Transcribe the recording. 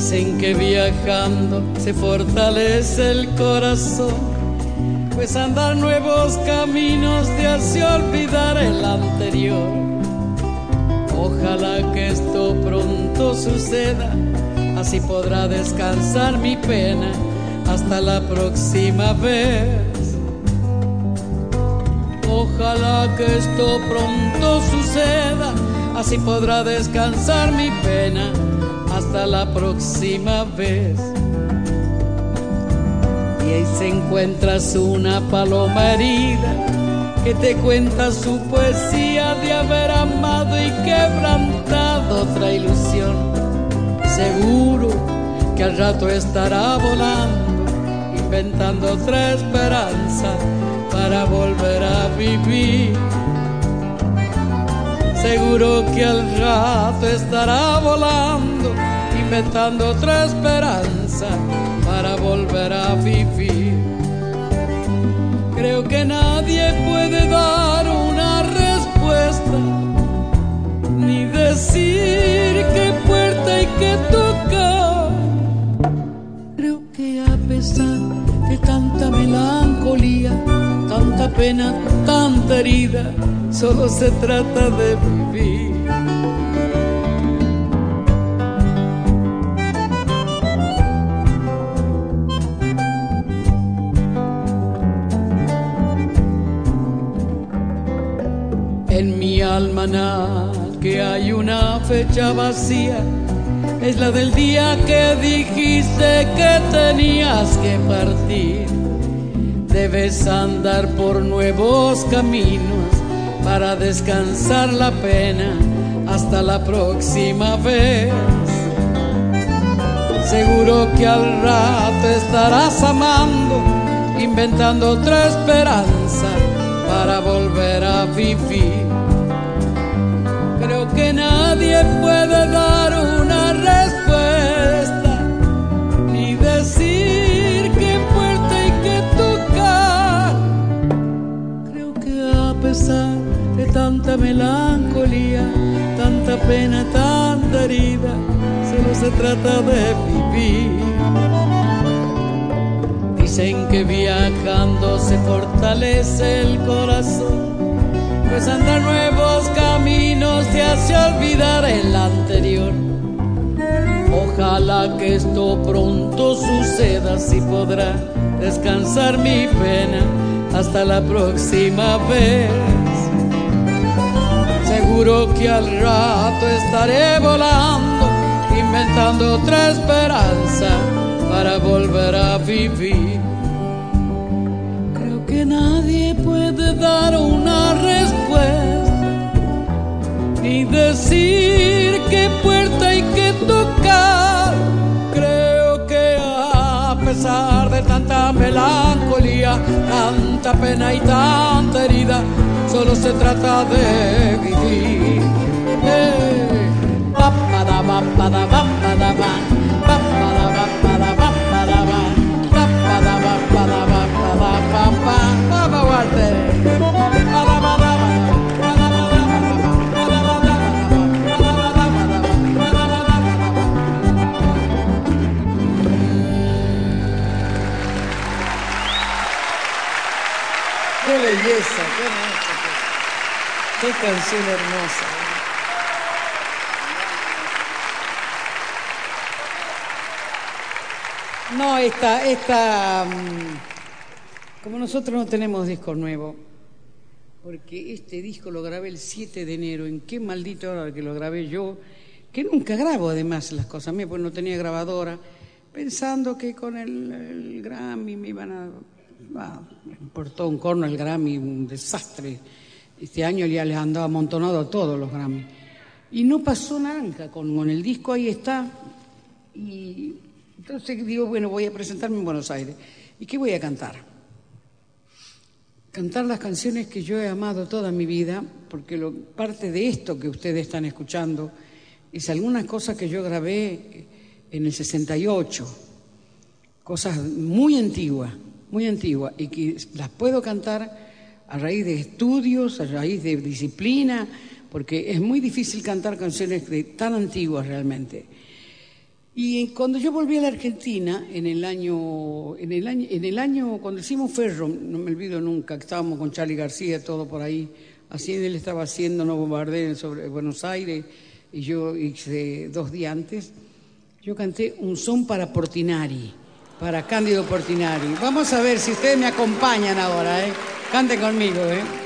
Dicen que viajando se fortalece el corazón, pues andar nuevos caminos te hace olvidar el anterior. Ojalá que esto pronto suceda, así podrá descansar mi pena hasta la próxima vez. Ojalá que esto pronto suceda, así podrá descansar mi pena hasta la próxima vez. Y ahí se encuentras una paloma herida que te cuenta su poesía de haber amado y quebrantado otra ilusión. Seguro que al rato estará volando, inventando otra esperanza para volver a vivir. Seguro que al rato estará volando, inventando otra esperanza para volver a vivir. Creo que nadie puede dar una respuesta, ni decir qué puerta hay que tocar. Creo que a pesar de tanta melancolía, tanta pena, tanta herida, solo se trata de vivir. En mi almanaque hay una fecha vacía, es la del día que dijiste que tenías que partir. Debes andar por nuevos caminos para descansar la pena hasta la próxima vez. Seguro que al rato estarás amando, inventando otra esperanza para volver a vivir. Creo que nadie puede dar una respuesta, ni decir qué puerta hay que tocar. Creo que a pesar de tanta melancolía, tanta pena, tanta herida, solo se trata de vivir. Dicen que viajando se fortalece el corazón, pues andar nuevos caminos te hace olvidar el anterior. Ojalá que esto pronto suceda, así podrá descansar mi pena hasta la próxima vez. Seguro que al rato estaré volando, inventando otra esperanza para volver a vivir. Creo que nadie puede dar una respuesta, ni decir qué puerta hay que tocar. Creo que a pesar de tanta melancolía, tanta pena y tanta herida, solo se trata de vivir. Qué belleza, qué canción hermosa. No, como nosotros no tenemos disco nuevo, porque este disco lo grabé el 7 de enero, ¿en qué maldito hora que lo grabé yo? Que nunca grabo además las cosas mías, porque no tenía grabadora, pensando que con el Grammy me iban a... me importó un corno el Grammy, un desastre. Este año ya les andaba amontonado a todos los Grammy. Y no pasó naranja, con el disco ahí está. Y entonces digo, bueno, voy a presentarme en Buenos Aires. ¿Y qué voy a cantar? Cantar las canciones que yo he amado toda mi vida, porque parte de esto que ustedes están escuchando es algunas cosas que yo grabé en el 68, cosas muy antiguas, y que las puedo cantar a raíz de estudios, a raíz de disciplina, porque es muy difícil cantar canciones tan antiguas realmente. Y cuando yo volví a la Argentina, en el año, cuando hicimos Ferro, no me olvido nunca, que estábamos con Charly García, todo por ahí, así él estaba haciendo No Bombardeen sobre Buenos Aires, y yo hice 2 días antes, yo canté un son para Portinari, para Cándido Portinari. Vamos a ver si ustedes me acompañan ahora, ¿eh? Canten conmigo, ¿eh?